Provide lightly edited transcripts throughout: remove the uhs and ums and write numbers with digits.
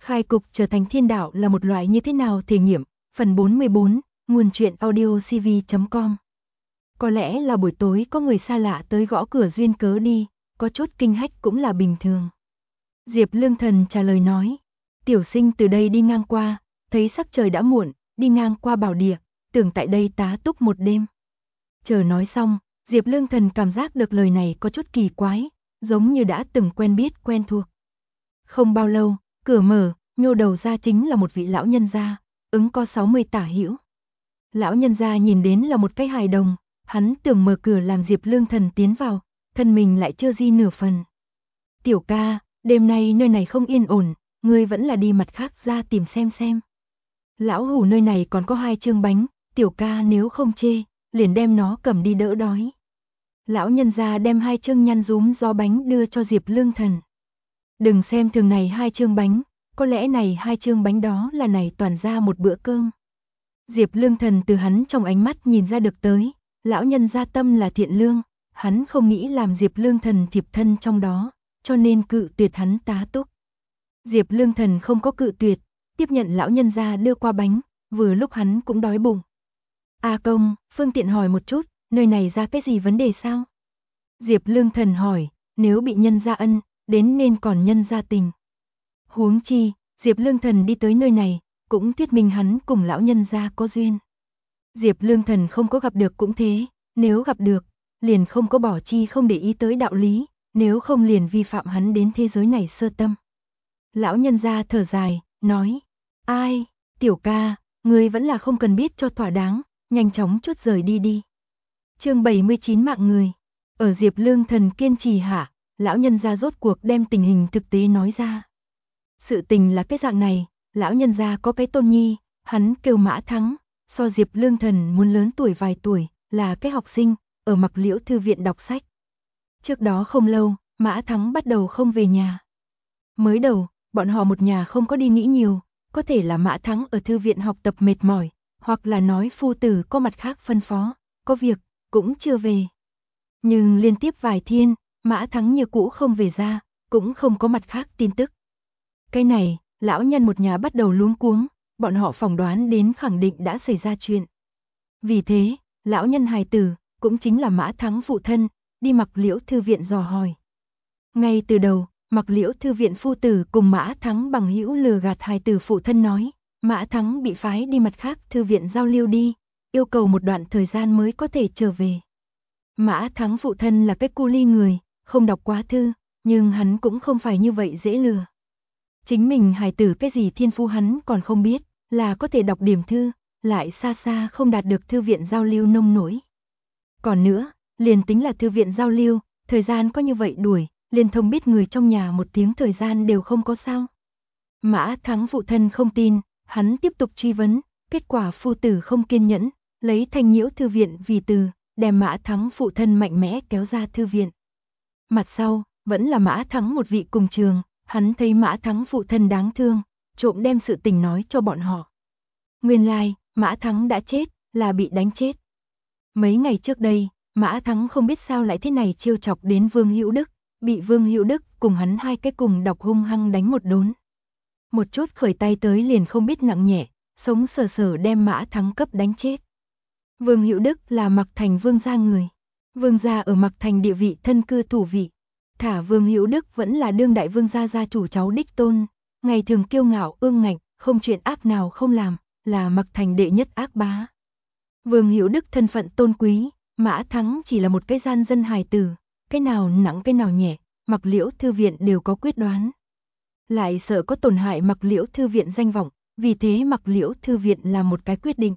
Khai cục trở thành thiên đạo là một loại như thế nào thể nghiệm, phần 44, nguồn truyện audio cv.com. Có lẽ là buổi tối có người xa lạ tới gõ cửa duyên cớ đi, có chút kinh hách cũng là bình thường. Diệp Lương Thần trả lời nói, tiểu sinh từ đây đi ngang qua, thấy sắc trời đã muộn, đi ngang qua bảo địa, tưởng tại đây tá túc một đêm. Chờ nói xong, Diệp Lương Thần cảm giác được lời này có chút kỳ quái, giống như đã từng quen biết quen thuộc. Không bao lâu, cửa mở, nhô đầu ra chính là một vị lão nhân gia, ứng có 60 tả hữu. Lão nhân gia nhìn đến là một cái hài đồng, hắn tưởng mở cửa làm Diệp Lương Thần tiến vào, thân mình lại chưa di nửa phần. Tiểu ca, đêm nay nơi này không yên ổn, ngươi vẫn là đi mặt khác ra tìm xem. Lão hủ nơi này còn có 2 chương bánh, tiểu ca nếu không chê, liền đem nó cầm đi đỡ đói. Lão nhân gia đem 2 chương nhăn rúm gió bánh đưa cho Diệp Lương Thần. Đừng xem thường này 2 chương bánh, có lẽ này 2 chương bánh đó là này toàn ra một bữa cơm. Diệp Lương Thần từ hắn trong ánh mắt nhìn ra được tới, lão nhân gia tâm là thiện lương, hắn không nghĩ làm Diệp Lương Thần thiệp thân trong đó, cho nên cự tuyệt hắn tá túc. Diệp Lương Thần không có cự tuyệt, tiếp nhận lão nhân gia đưa qua bánh, vừa lúc hắn cũng đói bụng. A công, phương tiện hỏi một chút, nơi này ra cái gì vấn đề sao? Diệp Lương Thần hỏi, nếu bị nhân gia ân, đến nên còn nhân gia tình. Huống chi, Diệp Lương Thần đi tới nơi này, cũng thuyết minh hắn cùng lão nhân gia có duyên. Diệp Lương Thần không có gặp được cũng thế, nếu gặp được, liền không có bỏ chi không để ý tới đạo lý, nếu không liền vi phạm hắn đến thế giới này sơ tâm. Lão nhân gia thở dài, nói, ai, tiểu ca, ngươi vẫn là không cần biết cho thỏa đáng, nhanh chóng chút rời đi đi. Chương 79 mạng người. Ở Diệp Lương Thần kiên trì hạ, lão nhân gia rốt cuộc đem tình hình thực tế nói ra. Sự tình là cái dạng này, lão nhân gia có cái tôn nhi, hắn kêu Mã Thắng, so Diệp Lương Thần muốn lớn tuổi vài tuổi, là cái học sinh, ở Mặc Liễu thư viện đọc sách. Trước đó không lâu, Mã Thắng bắt đầu không về nhà. Mới đầu, bọn họ một nhà không có đi nghĩ nhiều, có thể là Mã Thắng ở thư viện học tập mệt mỏi, hoặc là nói phu tử có mặt khác phân phó, có việc, cũng chưa về. Nhưng liên tiếp vài thiên, Mã Thắng như cũ không về ra, cũng không có mặt khác tin tức. Cái này, lão nhân một nhà bắt đầu luống cuống, bọn họ phỏng đoán đến khẳng định đã xảy ra chuyện. Vì thế, lão nhân hài tử, cũng chính là Mã Thắng phụ thân, đi Mặc Liễu thư viện dò hỏi. Ngay từ đầu, Mặc Liễu thư viện phu tử cùng Mã Thắng bằng hữu lừa gạt hài tử phụ thân nói, Mã Thắng bị phái đi mặt khác thư viện giao lưu đi, yêu cầu một đoạn thời gian mới có thể trở về. Mã Thắng phụ thân là cái cu ly người, không đọc quá thư, nhưng hắn cũng không phải như vậy dễ lừa. Chính mình hài tử cái gì thiên phú hắn còn không biết, là có thể đọc điểm thư, lại xa xa không đạt được thư viện giao lưu nông nổi. Còn nữa, liền tính là thư viện giao lưu, thời gian có như vậy đuổi, liền thông biết người trong nhà một tiếng thời gian đều không có sao. Mã Thắng phụ thân không tin, hắn tiếp tục truy vấn, kết quả phu tử không kiên nhẫn, lấy Thanh Nhiễu thư viện vì từ, đem Mã Thắng phụ thân mạnh mẽ kéo ra thư viện. Mặt sau, vẫn là Mã Thắng một vị cùng trường, hắn thấy Mã Thắng phụ thân đáng thương, trộm đem sự tình nói cho bọn họ. Nguyên lai, Mã Thắng đã chết, là bị đánh chết. Mấy ngày trước đây, Mã Thắng không biết sao lại thế này trêu chọc đến Vương Hữu Đức, bị Vương Hữu Đức cùng hắn hai cái cùng độc hung hăng đánh một đốn. Một chút khởi tay tới liền không biết nặng nhẹ, sống sờ sờ đem Mã Thắng cấp đánh chết. Vương Hữu Đức là Mặc Thành Vương gia người. Vương gia ở Mặc Thành địa vị thân cư thủ vị. Thả Vương Hữu Đức vẫn là đương đại vương gia gia chủ cháu đích tôn, ngày thường kiêu ngạo ương ngạnh, không chuyện ác nào không làm, là Mặc Thành đệ nhất ác bá. Vương Hữu Đức thân phận tôn quý, Mã Thắng chỉ là một cái gian dân hài tử, cái nào nặng cái nào nhẹ, Mặc Liễu thư viện đều có quyết đoán. Lại sợ có tổn hại Mặc Liễu thư viện danh vọng, vì thế Mặc Liễu thư viện làm một cái quyết định.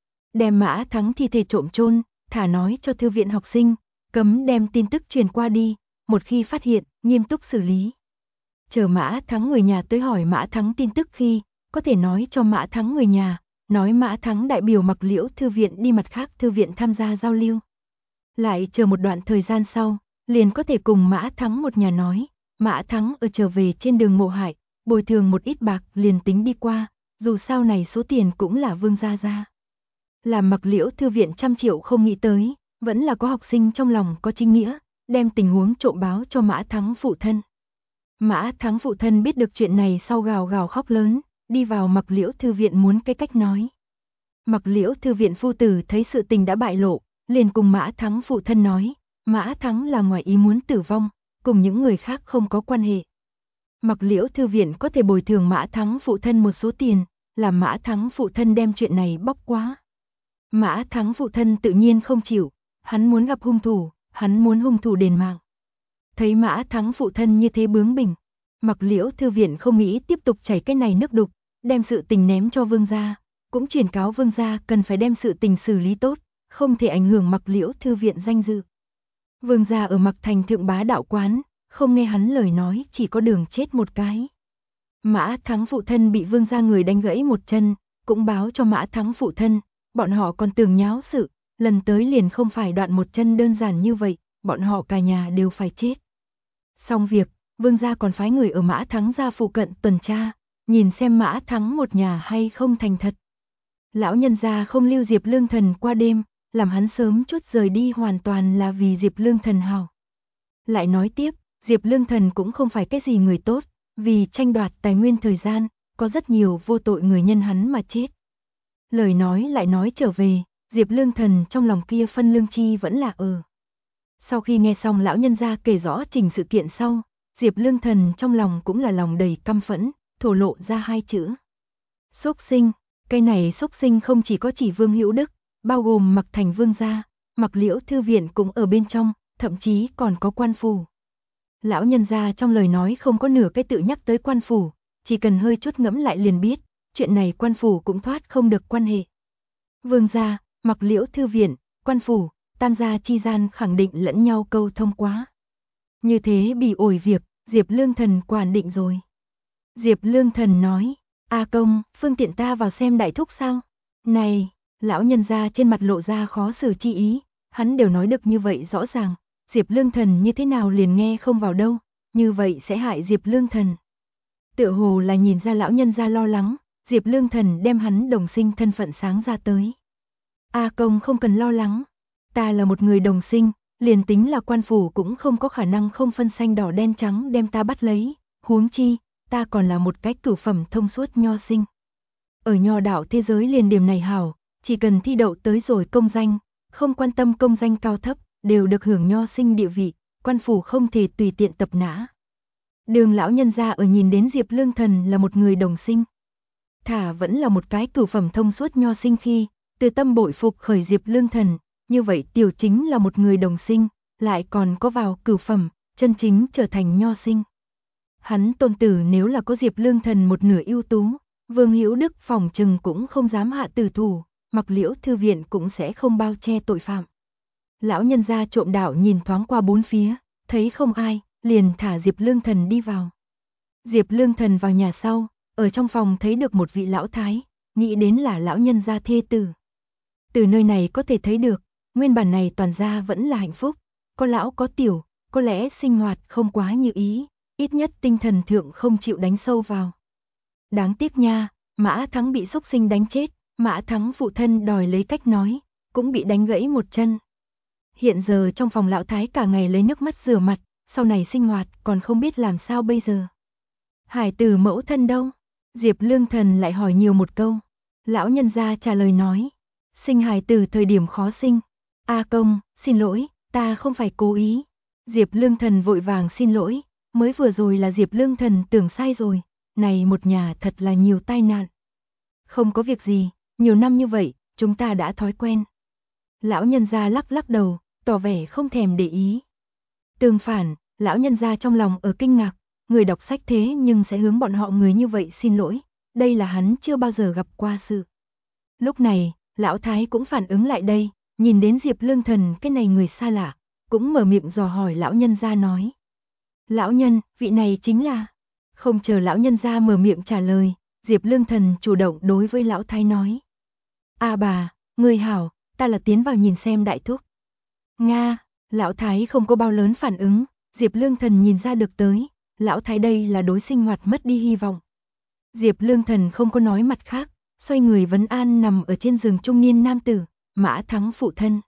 Đem Mã Thắng thi thể trộm chôn, thả nói cho thư viện học sinh, cấm đem tin tức truyền qua đi, một khi phát hiện, nghiêm túc xử lý. Chờ Mã Thắng người nhà tới hỏi Mã Thắng tin tức khi, có thể nói cho Mã Thắng người nhà, nói Mã Thắng đại biểu Mặc Liễu thư viện đi mặt khác thư viện tham gia giao lưu. Lại chờ một đoạn thời gian sau, liền có thể cùng Mã Thắng một nhà nói, Mã Thắng ở trở về trên đường Mộ Hải, bồi thường một ít bạc liền tính đi qua, dù sao này số tiền cũng là Vương gia ra. Làm Mặc Liễu thư viện trăm triệu không nghĩ tới, vẫn là có học sinh trong lòng có chính nghĩa, đem tình huống trộm báo cho Mã Thắng phụ thân. Mã Thắng phụ thân biết được chuyện này sau gào gào khóc lớn, đi vào Mặc Liễu thư viện muốn cái cách nói. Mặc Liễu thư viện phu tử thấy sự tình đã bại lộ, liền cùng Mã Thắng phụ thân nói, Mã Thắng là ngoài ý muốn tử vong, cùng những người khác không có quan hệ. Mặc Liễu thư viện có thể bồi thường Mã Thắng phụ thân một số tiền, làm Mã Thắng phụ thân đem chuyện này bóc quá. Mã Thắng phụ thân tự nhiên không chịu, hắn muốn gặp hung thủ, hắn muốn hung thủ đền mạng. Thấy Mã Thắng phụ thân như thế bướng bỉnh, Mặc Liễu thư viện không nghĩ tiếp tục chảy cái này nước đục, đem sự tình ném cho vương gia, cũng truyền cáo vương gia cần phải đem sự tình xử lý tốt, không thể ảnh hưởng Mặc Liễu thư viện danh dự. Vương gia ở Mặc Thành thượng bá đạo quán, không nghe hắn lời nói chỉ có đường chết một cái. Mã Thắng phụ thân bị vương gia người đánh gãy một chân, cũng báo cho Mã Thắng phụ thân, bọn họ còn tưởng nháo sự, lần tới liền không phải đoạn một chân đơn giản như vậy, bọn họ cả nhà đều phải chết. Xong việc, vương gia còn phái người ở Mã Thắng gia phụ cận tuần tra, nhìn xem Mã Thắng một nhà hay không thành thật. Lão nhân gia không lưu Diệp Lương Thần qua đêm, làm hắn sớm chút rời đi hoàn toàn là vì Diệp Lương Thần hảo. Lại nói tiếp, Diệp Lương Thần cũng không phải cái gì người tốt, vì tranh đoạt tài nguyên thời gian, có rất nhiều vô tội người nhân hắn mà chết. Lời nói lại nói trở về, Diệp Lương Thần trong lòng kia phân lương chi vẫn là ở. Sau khi nghe xong lão nhân gia kể rõ trình sự kiện sau, Diệp Lương Thần trong lòng cũng là lòng đầy căm phẫn, thổ lộ ra hai chữ. Xúc sinh, cái này xúc sinh không chỉ có chỉ Vương Hữu Đức, bao gồm Mặc Thành vương gia, Mặc Liễu thư viện cũng ở bên trong, thậm chí còn có quan phủ. Lão nhân gia trong lời nói không có nửa cái tự nhắc tới quan phủ, chỉ cần hơi chút ngẫm lại liền biết, chuyện này quan phủ cũng thoát không được quan hệ. Vương gia, Mặc Liễu thư viện, quan phủ, tam gia chi gian khẳng định lẫn nhau câu thông quá. Như thế bị ổi việc, Diệp Lương Thần quản định rồi. Diệp Lương Thần nói, A công, phương tiện ta vào xem đại thúc sao? Này, lão nhân gia trên mặt lộ ra khó xử chi ý, hắn đều nói được như vậy rõ ràng, Diệp Lương Thần như thế nào liền nghe không vào đâu, như vậy sẽ hại Diệp Lương Thần. Tựa hồ là nhìn ra lão nhân gia lo lắng, Diệp Lương Thần đem hắn đồng sinh thân phận sáng ra tới. A công không cần lo lắng, ta là một người đồng sinh, liền tính là quan phủ cũng không có khả năng không phân xanh đỏ đen trắng đem ta bắt lấy, huống chi, ta còn là một cái cửu phẩm thông suốt nho sinh. Ở nho đạo thế giới liền điểm này hảo, chỉ cần thi đậu tới rồi công danh, không quan tâm công danh cao thấp, đều được hưởng nho sinh địa vị, quan phủ không thể tùy tiện tập nã. Đường lão nhân gia ở nhìn đến Diệp Lương Thần là một người đồng sinh, thả vẫn là một cái cửu phẩm thông suốt nho sinh khi, từ tâm bội phục khởi Diệp Lương Thần, như vậy tiểu chính là một người đồng sinh, lại còn có vào cửu phẩm, chân chính trở thành nho sinh. Hắn tôn tử nếu là có Diệp Lương Thần một nửa ưu tú, Vương Hữu Đức phòng trừng cũng không dám hạ tử thủ, Mặc Liễu thư viện cũng sẽ không bao che tội phạm. Lão nhân gia trộm đạo nhìn thoáng qua bốn phía, thấy không ai, liền thả Diệp Lương Thần đi vào. Diệp Lương Thần vào nhà sau, ở trong phòng thấy được một vị lão thái, nghĩ đến là lão nhân gia thê tử. Từ nơi này có thể thấy được, nguyên bản này toàn gia vẫn là hạnh phúc, có lão có tiểu, có lẽ sinh hoạt không quá như ý, ít nhất tinh thần thượng không chịu đánh sâu vào. Đáng tiếc nha, Mã Thắng bị xúc sinh đánh chết, Mã Thắng phụ thân đòi lấy cách nói, cũng bị đánh gãy một chân. Hiện giờ trong phòng lão thái cả ngày lấy nước mắt rửa mặt, sau này sinh hoạt còn không biết làm sao bây giờ. Hải tử mẫu thân đâu? Diệp Lương Thần lại hỏi nhiều một câu. Lão nhân gia trả lời nói, sinh hài tử thời điểm khó sinh. A công, xin lỗi, ta không phải cố ý. Diệp Lương Thần vội vàng xin lỗi, mới vừa rồi là Diệp Lương Thần tưởng sai rồi, này một nhà thật là nhiều tai nạn. Không có việc gì, nhiều năm như vậy, chúng ta đã thói quen. Lão nhân gia lắc lắc đầu, tỏ vẻ không thèm để ý. Tương phản, lão nhân gia trong lòng ở kinh ngạc, người đọc sách thế nhưng sẽ hướng bọn họ người như vậy xin lỗi, đây là hắn chưa bao giờ gặp qua sự. Lúc này, lão thái cũng phản ứng lại đây, nhìn đến Diệp Lương Thần cái này người xa lạ, cũng mở miệng dò hỏi lão nhân gia nói. Lão nhân, vị này chính là... Không chờ lão nhân gia mở miệng trả lời, Diệp Lương Thần chủ động đối với lão thái nói. A bà, người hảo, ta là tiến vào nhìn xem đại thúc. Nga, lão thái không có bao lớn phản ứng, Diệp Lương Thần nhìn ra được tới, lão thái đây là đối sinh hoạt mất đi hy vọng. Diệp Lương Thần không có nói mặt khác, xoay người vấn an nằm ở trên giường trung niên nam tử, Mã Thắng phụ thân.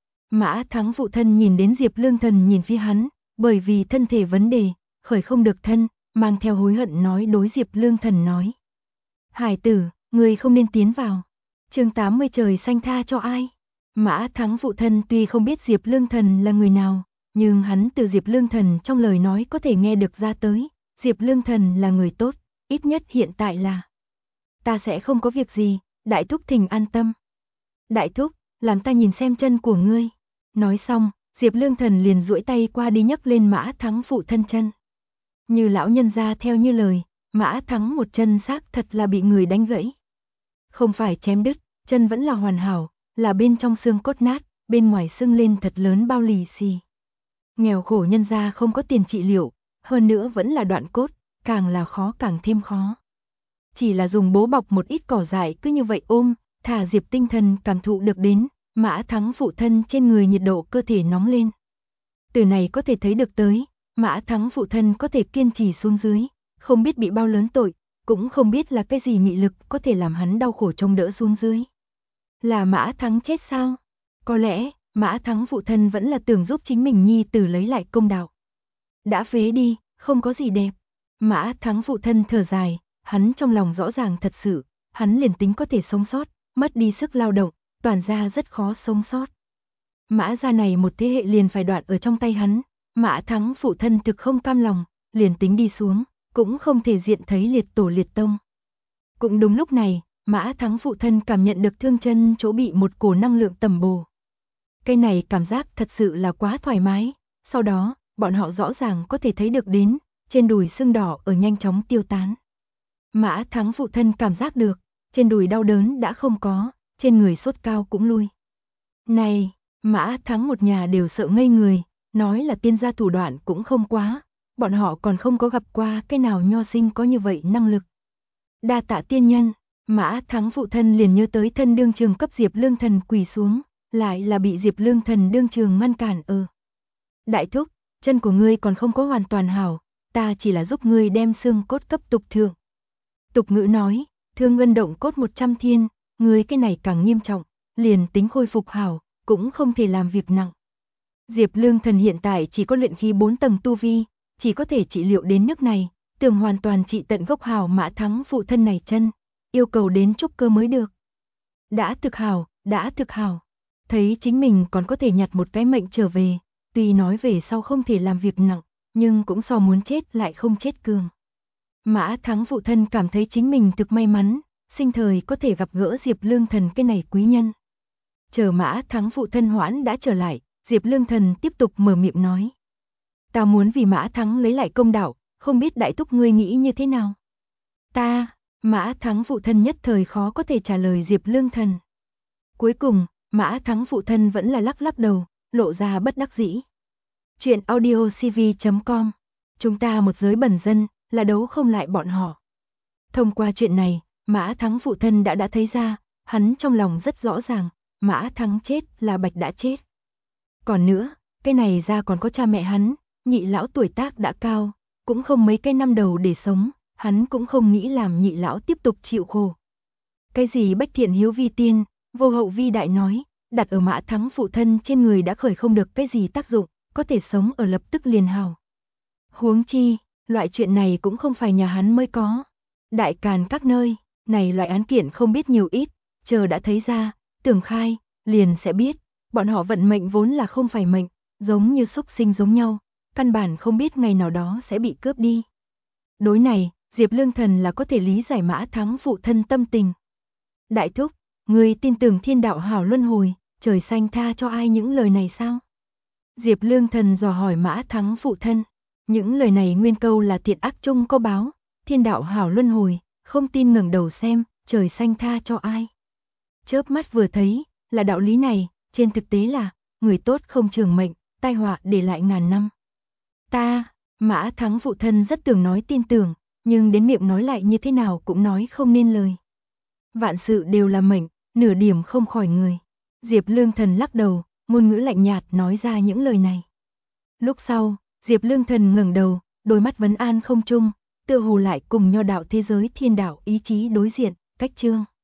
Mã Thắng phụ thân nhìn đến Diệp Lương Thần nhìn phía hắn, bởi vì thân thể vấn đề, khởi không được thân, mang theo hối hận nói đối Diệp Lương Thần nói. Hải tử, ngươi không nên tiến vào. Chương 80 trời xanh tha cho ai? Mã Thắng phụ thân tuy không biết Diệp Lương Thần là người nào, nhưng hắn từ Diệp Lương Thần trong lời nói có thể nghe được ra tới, Diệp Lương Thần là người tốt, ít nhất hiện tại là. Ta sẽ không có việc gì, đại thúc thỉnh an tâm. Đại thúc, làm ta nhìn xem chân của ngươi. Nói xong, Diệp Lương Thần liền duỗi tay qua đi nhấc lên Mã Thắng phụ thân chân. Như lão nhân gia theo như lời, Mã Thắng một chân xác thật là bị người đánh gãy. Không phải chém đứt, chân vẫn là hoàn hảo, là bên trong xương cốt nát, bên ngoài sưng lên thật lớn bao lì xì. Nghèo khổ nhân gia không có tiền trị liệu, hơn nữa vẫn là đoạn cốt, càng là khó càng thêm khó. Chỉ là dùng bố bọc một ít cỏ dại cứ như vậy ôm, thả Diệp tinh thần cảm thụ được đến, Mã Thắng phụ thân trên người nhiệt độ cơ thể nóng lên. Từ này có thể thấy được tới, Mã Thắng phụ thân có thể kiên trì xuống dưới, không biết bị bao lớn tội, cũng không biết là cái gì nghị lực có thể làm hắn đau khổ trông đỡ xuống dưới. Là Mã Thắng chết sao? Có lẽ, Mã Thắng phụ thân vẫn là tưởng giúp chính mình nhi tử lấy lại công đạo. Đã phế đi, không có gì đẹp. Mã Thắng phụ thân thở dài, hắn trong lòng rõ ràng thật sự, hắn liền tính có thể sống sót, mất đi sức lao động, toàn gia rất khó sống sót. Mã gia này một thế hệ liền phải đoạn ở trong tay hắn, Mã Thắng phụ thân thực không cam lòng, liền tính đi xuống, cũng không thể diện thấy liệt tổ liệt tông. Cũng đúng lúc này, Mã Thắng phụ thân cảm nhận được thương chân chỗ bị một cổ năng lượng tầm bổ. Cái này cảm giác thật sự là quá thoải mái, sau đó, bọn họ rõ ràng có thể thấy được đến, trên đùi sưng đỏ ở nhanh chóng tiêu tán. Mã Thắng phụ thân cảm giác được, trên đùi đau đớn đã không có, trên người sốt cao cũng lui. Này, Mã Thắng một nhà đều sợ ngây người, nói là tiên gia thủ đoạn cũng không quá, bọn họ còn không có gặp qua cái nào nho sinh có như vậy năng lực. Đa tạ tiên nhân, Mã Thắng phụ thân liền nhớ tới thân đương trường cấp Diệp Lương Thần quỳ xuống, lại là bị Diệp Lương Thần đương trường ngăn cản. Đại thúc, chân của ngươi còn không có hoàn toàn hảo, ta chỉ là giúp ngươi đem xương cốt cấp tục thượng. Tục ngữ nói, thương ngân động cốt 100 thiên, ngươi cái này càng nghiêm trọng, liền tính khôi phục hảo, cũng không thể làm việc nặng. Diệp Lương Thần hiện tại chỉ có luyện khí 4 tầng tu vi, chỉ có thể trị liệu đến nước này, tưởng hoàn toàn trị tận gốc hảo Mã Thắng phụ thân này chân, yêu cầu đến trúc cơ mới được. Đã thực hảo, thấy chính mình còn có thể nhặt một cái mệnh trở về, tuy nói về sau không thể làm việc nặng, nhưng cũng so muốn chết lại không chết cường. Mã Thắng phụ thân cảm thấy chính mình thực may mắn, sinh thời có thể gặp gỡ Diệp Lương Thần cái này quý nhân. Chờ Mã Thắng phụ thân hoãn đã trở lại, Diệp Lương Thần tiếp tục mở miệng nói. Ta muốn vì Mã Thắng lấy lại công đạo, không biết đại thúc ngươi nghĩ như thế nào? Mã Thắng phụ thân nhất thời khó có thể trả lời Diệp Lương Thần. Cuối cùng, Mã Thắng phụ thân vẫn là lắc đầu, lộ ra bất đắc dĩ. Chuyện audiocv.com. Chúng ta một giới bần dân, là đấu không lại bọn họ. Thông qua chuyện này, Mã Thắng phụ thân đã thấy ra, hắn trong lòng rất rõ ràng, Mã Thắng chết là Bạch đã chết. Còn nữa, cái này ra còn có cha mẹ hắn, nhị lão tuổi tác đã cao, cũng không mấy cái năm đầu để sống, hắn cũng không nghĩ làm nhị lão tiếp tục chịu khổ. Cái gì bách thiện hiếu vi tiên, vô hậu vi đại nói, đặt ở Mã Thắng phụ thân trên người đã khởi không được cái gì tác dụng, có thể sống ở lập tức liền hào. Huống chi, loại chuyện này cũng không phải nhà hắn mới có. Đại Càn các nơi, này loại án kiện không biết nhiều ít, chờ đã thấy ra, tưởng khai, liền sẽ biết, bọn họ vận mệnh vốn là không phải mệnh, giống như súc sinh giống nhau, căn bản không biết ngày nào đó sẽ bị cướp đi. Đối này, Diệp Lương Thần là có thể lý giải Mã Thắng phụ thân tâm tình. Đại thúc, người tin tưởng thiên đạo hảo luân hồi, trời xanh tha cho ai những lời này sao? Diệp Lương Thần dò hỏi Mã Thắng phụ thân. Những lời này nguyên câu là thiện ác chung có báo, thiên đạo hảo luân hồi, không tin ngẩng đầu xem, trời xanh tha cho ai. Chớp mắt vừa thấy, là đạo lý này, trên thực tế là, người tốt không trường mệnh, tai họa để lại ngàn năm. Mã Thắng phụ thân rất tưởng nói tin tưởng, nhưng đến miệng nói lại như thế nào cũng nói không nên lời. Vạn sự đều là mệnh, nửa điểm không khỏi người. Diệp Lương Thần lắc đầu, ngôn ngữ lạnh nhạt nói ra những lời này. Lúc sau, Diệp Lương Thần ngẩng đầu, đôi mắt vấn an không trung, tựa hồ lại cùng nho đạo thế giới thiên đạo ý chí đối diện, cách chương.